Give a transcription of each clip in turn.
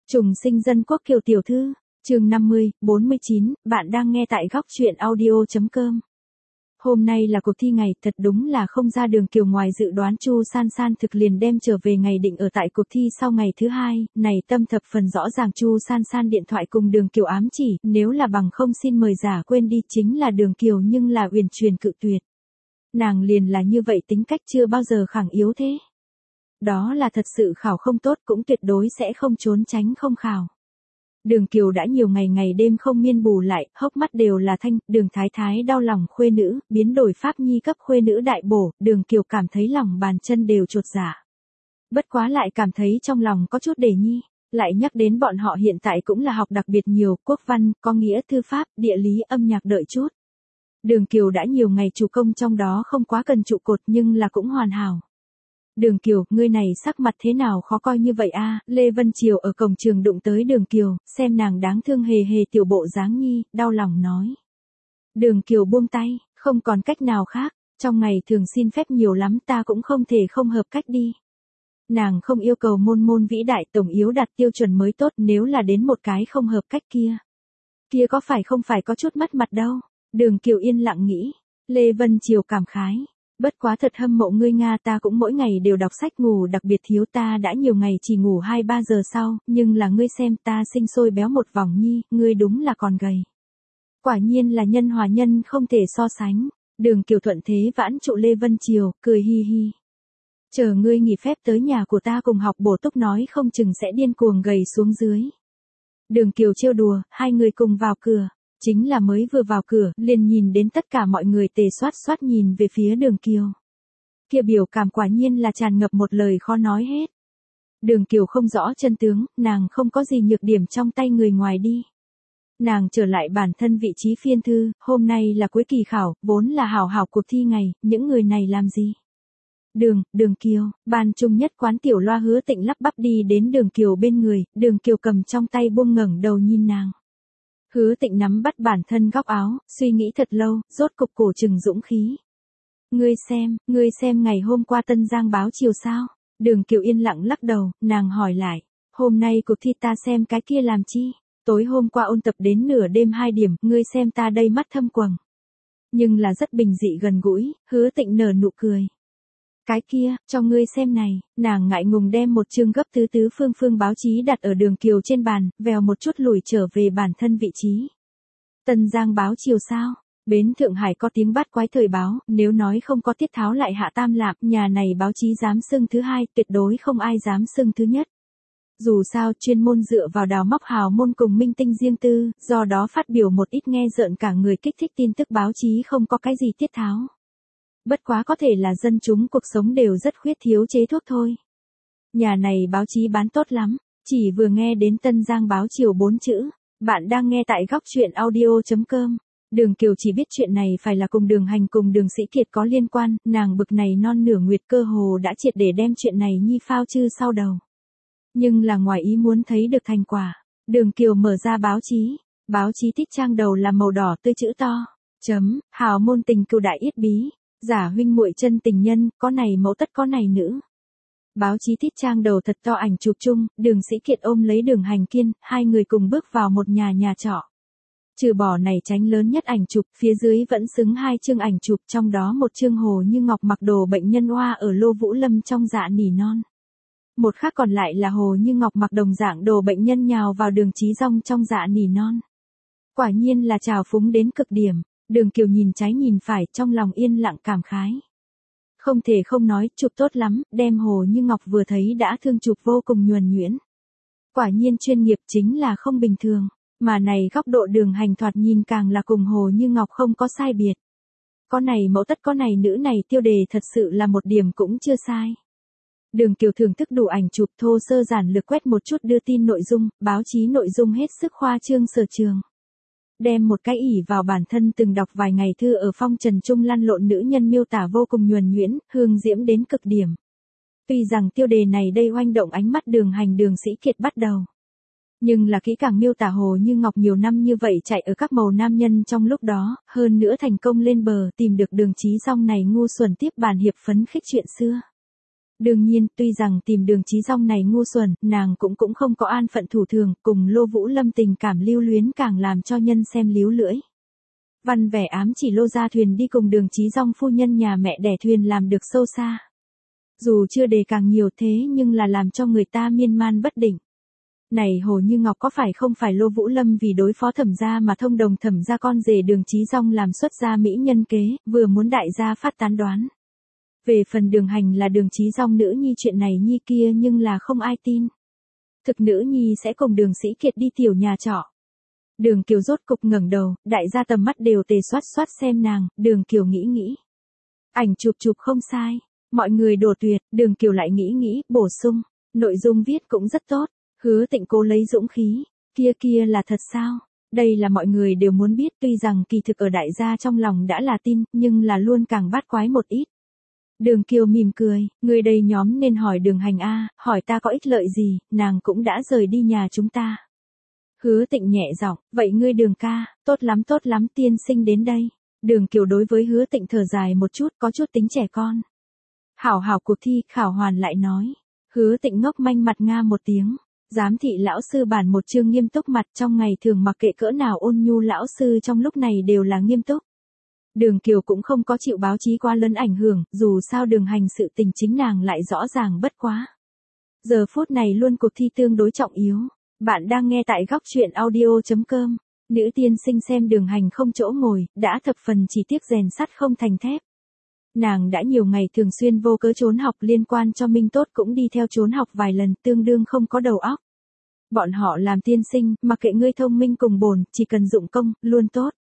Trùng sinh dân quốc Kiều tiểu thư, chương 50, 49, bạn đang nghe tại góc truyện audio.com. Hôm nay là cuộc thi ngày, thật đúng là không ra Đường Kiều ngoài dự đoán Chu San San thực liền đem trở về ngày định ở tại cuộc thi sau ngày thứ hai, này tâm thập phần rõ ràng Chu San San điện thoại cùng Đường Kiều ám chỉ, nếu là bằng không xin mời giả quên đi chính là Đường Kiều nhưng là uyển chuyển cự tuyệt. Nàng liền là như vậy tính cách chưa bao giờ khẳng yếu thế. Đó là thật sự khảo không tốt cũng tuyệt đối sẽ không trốn tránh không khảo. Đường Kiều đã nhiều ngày ngày đêm không miên bù lại, hốc mắt đều là thanh, Đường Thái Thái đau lòng khuê nữ, biến đổi pháp nhi cấp khuê nữ đại bổ, Đường Kiều cảm thấy lòng bàn chân đều chột dạ. Bất quá lại cảm thấy trong lòng có chút đề nhi, lại nhắc đến bọn họ hiện tại cũng là học đặc biệt nhiều, quốc văn, có nghĩa thư pháp, địa lý, âm nhạc đợi chút. Đường Kiều đã nhiều ngày chủ công trong đó không quá cần trụ cột nhưng là cũng hoàn hảo. Đường Kiều, ngươi này sắc mặt thế nào khó coi như vậy a? Lê Vân Triều ở cổng trường đụng tới Đường Kiều, xem nàng đáng thương hề hề tiểu bộ dáng nhi, đau lòng nói. Đường Kiều buông tay, không còn cách nào khác, trong ngày thường xin phép nhiều lắm ta cũng không thể không hợp cách đi. Nàng không yêu cầu môn môn vĩ đại tổng yếu đạt tiêu chuẩn mới tốt nếu là đến một cái không hợp cách kia. Kia có phải không phải có chút mất mặt đâu. Đường Kiều yên lặng nghĩ, Lê Vân Triều cảm khái. Bất quá thật hâm mộ ngươi Nga ta cũng mỗi ngày đều đọc sách ngủ đặc biệt thiếu ta đã nhiều ngày chỉ ngủ 2-3 giờ sau, nhưng là ngươi xem ta sinh sôi béo một vòng nhi, ngươi đúng là còn gầy. Quả nhiên là nhân hòa nhân không thể so sánh, Đường Kiều thuận thế vãn trụ Lê Vân Triều, cười hi hi. Chờ ngươi nghỉ phép tới nhà của ta cùng học bổ túc nói không chừng sẽ điên cuồng gầy xuống dưới. Đường Kiều trêu đùa, hai người cùng vào cửa. Chính là mới vừa vào cửa, liền nhìn đến tất cả mọi người tề xoát xoát nhìn về phía Đường Kiều. Kia biểu cảm quả nhiên là tràn ngập một lời khó nói hết. Đường Kiều không rõ chân tướng, nàng không có gì nhược điểm trong tay người ngoài đi. Nàng trở lại bản thân vị trí phiên thư, hôm nay là cuối kỳ khảo, vốn là hảo hảo cuộc thi ngày, những người này làm gì? Đường Kiều, ban trung nhất quán tiểu loa Hứa Tịnh lắp bắp đi đến Đường Kiều bên người, Đường Kiều cầm trong tay buông ngẩng đầu nhìn nàng. Hứa Tịnh nắm bắt bản thân góc áo, suy nghĩ thật lâu, rốt cục cổ trừng dũng khí. Ngươi xem ngày hôm qua Tân Giang báo chiều sao? Đường Kiều yên lặng lắc đầu, nàng hỏi lại, hôm nay cuộc thi ta xem cái kia làm chi? Tối hôm qua ôn tập đến nửa đêm 2 điểm, ngươi xem ta đây mắt thâm quầng. Nhưng là rất bình dị gần gũi, Hứa Tịnh nở nụ cười. Cái kia, cho ngươi xem này, nàng ngại ngùng đem một chương gấp tứ phương báo chí đặt ở Đường Kiều trên bàn, vèo một chút lùi trở về bản thân vị trí. Tân Giang báo chiều sao? Bến Thượng Hải có tiếng bắt quái thời báo, nếu nói không có Tiết Tháo lại hạ Tam Lạp, nhà này báo chí dám xưng thứ hai, tuyệt đối không ai dám xưng thứ nhất. Dù sao, chuyên môn dựa vào đào móc hào môn cùng minh tinh riêng tư, do đó phát biểu một ít nghe rợn cả người kích thích tin tức báo chí không có cái gì Tiết Tháo. Bất quá có thể là dân chúng cuộc sống đều rất khuyết thiếu chế thuốc thôi. Nhà này báo chí bán tốt lắm, chỉ vừa nghe đến Tân Giang báo chiều 4 chữ, bạn đang nghe tại góc truyện audio.com. Đường Kiều chỉ biết chuyện này phải là cùng Đường Hành cùng Đường Sĩ Kiệt có liên quan, nàng bực này non nửa nguyệt cơ hồ đã triệt để đem chuyện này nhi phao chư sau đầu. Nhưng là ngoài ý muốn thấy được thành quả, Đường Kiều mở ra báo chí tích trang đầu là màu đỏ tươi chữ to, hào môn tình cừu đại yết bí. Giả huynh muội chân tình nhân, có này mẫu tất có này nữ. Báo chí tít trang đầu thật to ảnh chụp chung, Đường Sĩ Kiệt ôm lấy Đường Hành Kiên, hai người cùng bước vào một nhà trọ. Trừ bỏ này tránh lớn nhất ảnh chụp, phía dưới vẫn xứng 2 chương ảnh chụp, trong đó một chương Hồ Như Ngọc mặc đồ bệnh nhân oa ở Lô Vũ Lâm trong dạ nỉ non. Một khác còn lại là Hồ Như Ngọc mặc đồng dạng đồ bệnh nhân nhào vào Đường Chí Dong trong dạ nỉ non. Quả nhiên là trào phúng đến cực điểm. Đường Kiều nhìn trái nhìn phải trong lòng yên lặng cảm khái. Không thể không nói chụp tốt lắm, đem Hồ Như Ngọc vừa thấy đã thương chụp vô cùng nhuần nhuyễn. Quả nhiên chuyên nghiệp chính là không bình thường, mà này góc độ Đường Hành thoạt nhìn càng là cùng Hồ Như Ngọc không có sai biệt. Có này mẫu tất có này nữ này tiêu đề thật sự là một điểm cũng chưa sai. Đường Kiều thưởng thức đủ ảnh chụp thô sơ giản lược quét một chút đưa tin nội dung, báo chí nội dung hết sức khoa trương sở trường. Đem một cái ỷ vào bản thân từng đọc vài ngày thư ở phong trần trung lăn lộn nữ nhân miêu tả vô cùng nhuần nhuyễn, hương diễm đến cực điểm. Tuy rằng tiêu đề này đây oanh động ánh mắt Đường Hành Đường Sĩ Kiệt bắt đầu. Nhưng là kỹ càng miêu tả Hồ Như Ngọc nhiều năm như vậy chạy ở các màu nam nhân trong lúc đó, hơn nữa thành công lên bờ tìm được Đường Chí Dong này ngu xuẩn tiếp bàn hiệp phấn khích chuyện xưa. Đương nhiên, tuy rằng tìm Đường Chí Dong này ngu xuẩn, nàng cũng không có an phận thủ thường, cùng Lô Vũ Lâm tình cảm lưu luyến càng làm cho nhân xem líu lưỡi. Văn vẻ ám chỉ Lô ra thuyền đi cùng Đường Chí Dong phu nhân nhà mẹ đẻ thuyền làm được sâu xa. Dù chưa đề càng nhiều thế nhưng là làm cho người ta miên man bất định. Này Hồ Như Ngọc có phải không phải Lô Vũ Lâm vì đối phó Thẩm gia mà thông đồng Thẩm gia con rể Đường Chí Dong làm xuất gia mỹ nhân kế, vừa muốn đại gia phát tán đoán. Về phần Đường Hành là Đường Chí Dong nữ nhi chuyện này nhi kia nhưng là không ai tin. Thực nữ nhi sẽ cùng Đường Sĩ Kiệt đi tiểu nhà trọ. Đường Kiều rốt cục ngẩng đầu, đại gia tầm mắt đều tề xoát xoát xem nàng, Đường Kiều nghĩ. Ảnh chụp không sai, mọi người đổ tuyệt, Đường Kiều lại nghĩ, bổ sung, nội dung viết cũng rất tốt. Hứa Tịnh cố lấy dũng khí, kia là thật sao? Đây là mọi người đều muốn biết, tuy rằng kỳ thực ở đại gia trong lòng đã là tin, nhưng là luôn càng bát quái một ít. Đường Kiều mỉm cười, người đây nhóm nên hỏi Đường Hành a, hỏi ta có ích lợi gì, nàng cũng đã rời đi nhà chúng ta. Hứa Tịnh nhẹ giọng, vậy ngươi Đường ca, tốt lắm tiên sinh đến đây. Đường Kiều đối với Hứa Tịnh thở dài một chút, có chút tính trẻ con. Hảo cuộc thi, Khảo Hoàn lại nói. Hứa Tịnh ngốc manh mặt nga một tiếng. Giám thị lão sư bản một chương nghiêm túc mặt, trong ngày thường mặc kệ cỡ nào ôn nhu lão sư trong lúc này đều là nghiêm túc. Đường Kiều cũng không có chịu báo chí quá lớn ảnh hưởng, dù sao Đường Hành sự tình chính nàng lại rõ ràng bất quá. Giờ phút này luôn cuộc thi tương đối trọng yếu. Bạn đang nghe tại góc truyện audio.com. Nữ tiên sinh xem Đường Hành không chỗ ngồi, đã thập phần chỉ tiếc rèn sắt không thành thép. Nàng đã nhiều ngày thường xuyên vô cớ trốn học, liên quan cho Minh Tốt cũng đi theo trốn học vài lần, tương đương không có đầu óc. Bọn họ làm tiên sinh, mặc kệ ngươi thông minh cùng bổn, chỉ cần dụng công, luôn tốt.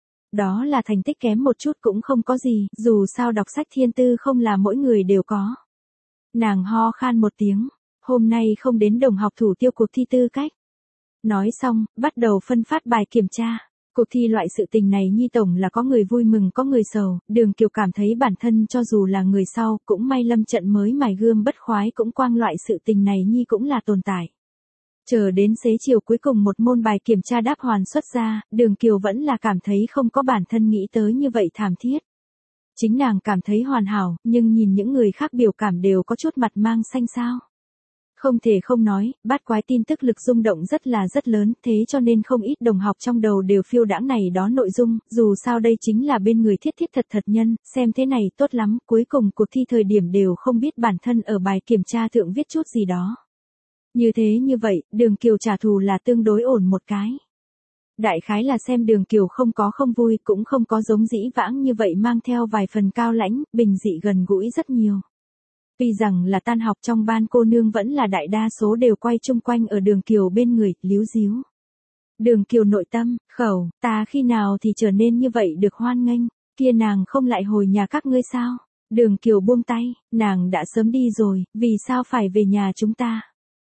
Đó là thành tích kém một chút cũng không có gì, dù sao đọc sách thiên tư không là mỗi người đều có. Nàng ho khan một tiếng, hôm nay không đến đồng học thủ tiêu cuộc thi tư cách. Nói xong, bắt đầu phân phát bài kiểm tra. Cuộc thi loại sự tình này nhi tổng là có người vui mừng có người sầu, Đường Kiều cảm thấy bản thân cho dù là người sau, cũng may lâm trận mới mài gươm bất khoái cũng quang loại sự tình này nhi cũng là tồn tại. Chờ đến xế chiều cuối cùng một môn bài kiểm tra đáp hoàn xuất ra, Đường Kiều vẫn là cảm thấy không có bản thân nghĩ tới như vậy thảm thiết. Chính nàng cảm thấy hoàn hảo, nhưng nhìn những người khác biểu cảm đều có chút mặt mang xanh xao. Không thể không nói, bát quái tin tức lực rung động rất lớn, thế cho nên không ít đồng học trong đầu đều phiêu đãng này đó nội dung, dù sao đây chính là bên người thiết thật nhân, xem thế này tốt lắm, cuối cùng cuộc thi thời điểm đều không biết bản thân ở bài kiểm tra thượng viết chút gì đó. Như vậy, Đường Kiều trả thù là tương đối ổn một cái. Đại khái là xem Đường Kiều không vui, cũng không có giống dĩ vãng như vậy mang theo vài phần cao lãnh, bình dị gần gũi rất nhiều. Tuy rằng là tan học trong ban cô nương vẫn là đại đa số đều quay chung quanh ở Đường Kiều bên người, líu díu. Đường Kiều nội tâm, khẩu, ta khi nào thì trở nên như vậy được hoan nghênh, kia nàng không lại hồi nhà các ngươi sao? Đường Kiều buông tay, nàng đã sớm đi rồi, vì sao phải về nhà chúng ta?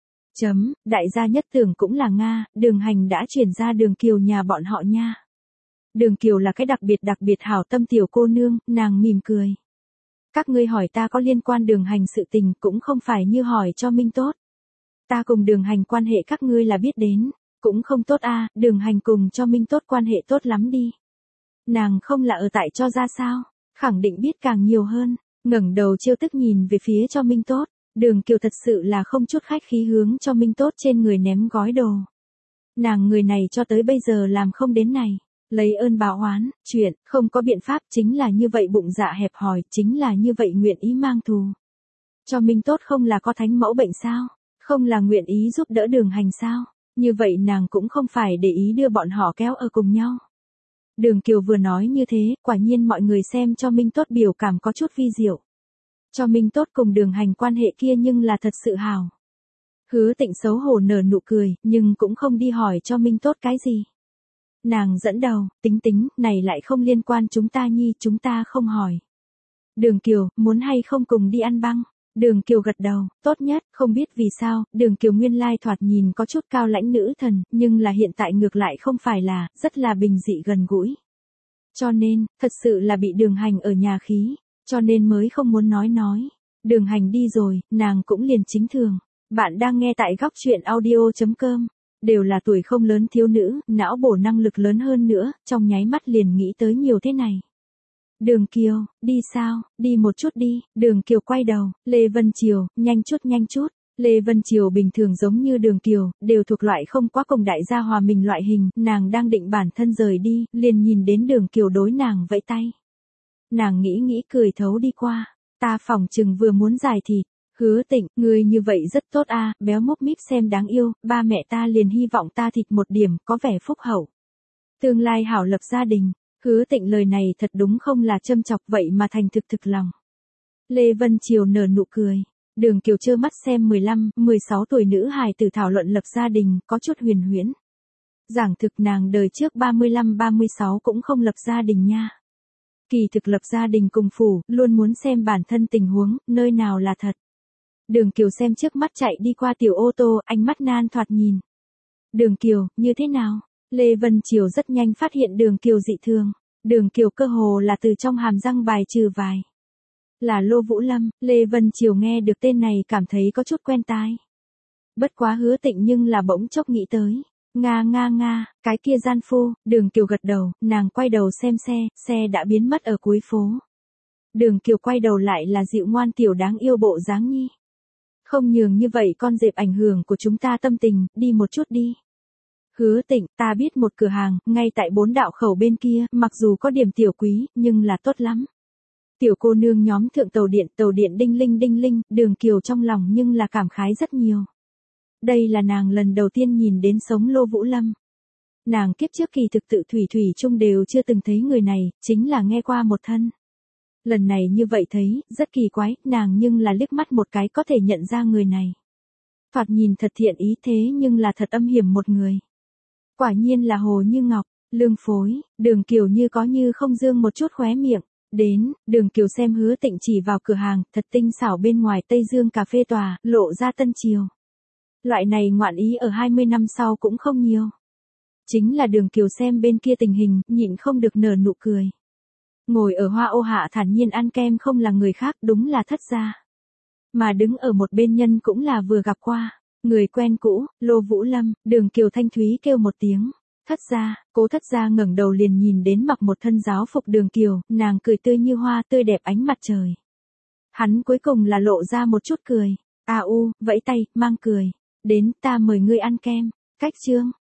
Đại gia nhất tưởng cũng là Nga, Đường Hành đã chuyển ra Đường Kiều nhà bọn họ nha. Đường Kiều là cái đặc biệt hảo tâm tiểu cô nương, nàng mỉm cười. Các ngươi hỏi ta có liên quan Đường Hành sự tình cũng không phải như hỏi cho Minh Tốt. Ta cùng Đường Hành quan hệ các ngươi là biết đến, cũng không tốt a, Đường Hành cùng cho Minh Tốt quan hệ tốt lắm đi. Nàng không là ở tại cho ra sao, khẳng định biết càng nhiều hơn, ngẩng đầu trêu tức nhìn về phía cho Minh Tốt. Đường Kiều thật sự là không chút khách khí hướng cho Minh Tốt trên người ném gói đồ. Nàng người này cho tới bây giờ làm không đến này. Lấy ơn báo oán, chuyện, không có biện pháp chính là như vậy bụng dạ hẹp hòi, chính là như vậy nguyện ý mang thù. Cho Minh Tốt không là có thánh mẫu bệnh sao? Không là nguyện ý giúp đỡ Đường Hành sao? Như vậy nàng cũng không phải để ý đưa bọn họ kéo ở cùng nhau. Đường Kiều vừa nói như thế, quả nhiên mọi người xem cho Minh Tốt biểu cảm có chút vi diệu. Cho Minh Tốt cùng Đường Hành quan hệ kia nhưng là thật sự hào. Hứa Tịnh xấu hổ nở nụ cười, nhưng cũng không đi hỏi cho Minh Tốt cái gì. Nàng dẫn đầu, tính, này lại không liên quan chúng ta nhi, chúng ta không hỏi. Đường Kiều, muốn hay không cùng đi ăn băng? Đường Kiều gật đầu, tốt nhất, không biết vì sao, Đường Kiều nguyên lai thoạt nhìn có chút cao lãnh nữ thần, nhưng là hiện tại ngược lại không phải là, rất là bình dị gần gũi. Cho nên, thật sự là bị Đường Hành ở nhà khí, cho nên mới không muốn nói. Đường Hành đi rồi, nàng cũng liền chính thường. Bạn đang nghe tại góc truyện audio.com. Đều là tuổi không lớn thiếu nữ, não bổ năng lực lớn hơn nữa, trong nháy mắt liền nghĩ tới nhiều thế này. Đường Kiều, đi sao, đi một chút đi, Đường Kiều quay đầu, Lê Vân Triều, nhanh chút. Lê Vân Triều bình thường giống như Đường Kiều, đều thuộc loại không quá cùng đại gia hòa mình loại hình, nàng đang định bản thân rời đi, liền nhìn đến Đường Kiều đối nàng vẫy tay. Nàng nghĩ cười thấu đi qua, ta phỏng chừng vừa muốn giải thịt. Hứa Tịnh, ngươi như vậy rất tốt a, béo múp míp xem đáng yêu, ba mẹ ta liền hy vọng ta thịt một điểm, có vẻ phúc hậu. Tương lai hảo lập gia đình. Hứa Tịnh lời này thật đúng không là châm chọc vậy mà thành thực lòng. Lê Vân Triều nở nụ cười. Đường Kiều trơ mắt xem 15, 16 tuổi nữ hài tử thảo luận lập gia đình, có chút huyền huyễn. Giảng thực nàng đời trước 35, 36 cũng không lập gia đình nha. Kỳ thực lập gia đình cùng phủ, luôn muốn xem bản thân tình huống, nơi nào là thật. Đường Kiều xem trước mắt chạy đi qua tiểu ô tô, ánh mắt nan thoạt nhìn. Đường Kiều, như thế nào? Lê Vân Triều rất nhanh phát hiện Đường Kiều dị thường. Đường Kiều cơ hồ là từ trong hàm răng bài trừ vài. Là Lô Vũ Lâm, Lê Vân Triều nghe được tên này cảm thấy có chút quen tai. Bất quá Hứa Tịnh nhưng là bỗng chốc nghĩ tới. Nga, cái kia gian phu, Đường Kiều gật đầu, nàng quay đầu xem xe đã biến mất ở cuối phố. Đường Kiều quay đầu lại là dịu ngoan tiểu đáng yêu bộ dáng nhi. Không nhường như vậy con dẹp ảnh hưởng của chúng ta tâm tình, đi một chút đi. Hứa Tịnh, ta biết một cửa hàng, ngay tại 4 đạo khẩu bên kia, mặc dù có điểm tiểu quý, nhưng là tốt lắm. Tiểu cô nương nhóm thượng tàu điện đinh linh, Đường Kiều trong lòng nhưng là cảm khái rất nhiều. Đây là nàng lần đầu tiên nhìn đến sống Lô Vũ Lâm. Nàng kiếp trước kỳ thực tự thủy chung đều chưa từng thấy người này, chính là nghe qua một thân. Lần này như vậy thấy, rất kỳ quái, nàng nhưng là liếc mắt một cái có thể nhận ra người này. Thoạt nhìn thật thiện ý thế nhưng là thật âm hiểm một người. Quả nhiên là Hồ Như Ngọc, lương phối, Đường Kiều như có như không dương một chút khóe miệng. Đến, Đường Kiều xem Hứa Tịnh chỉ vào cửa hàng, thật tinh xảo bên ngoài Tây Dương cà phê tòa, lộ ra tân triều. Loại này ngoạn ý ở 20 năm sau cũng không nhiều. Chính là Đường Kiều xem bên kia tình hình, nhịn không được nở nụ cười. Ngồi ở hoa ô hạ thản nhiên ăn kem không là người khác, đúng là Thất gia. Mà đứng ở một bên nhân cũng là vừa gặp qua. Người quen cũ, Lô Vũ Lâm, Đường Kiều thanh thúy kêu một tiếng. Thất gia, Cố Thất gia ngẩng đầu liền nhìn đến mặc một thân giáo phục Đường Kiều, nàng cười tươi như hoa tươi đẹp ánh mặt trời. Hắn cuối cùng là lộ ra một chút cười. Vẫy tay, mang cười. Đến, ta mời ngươi ăn kem. Cách chương.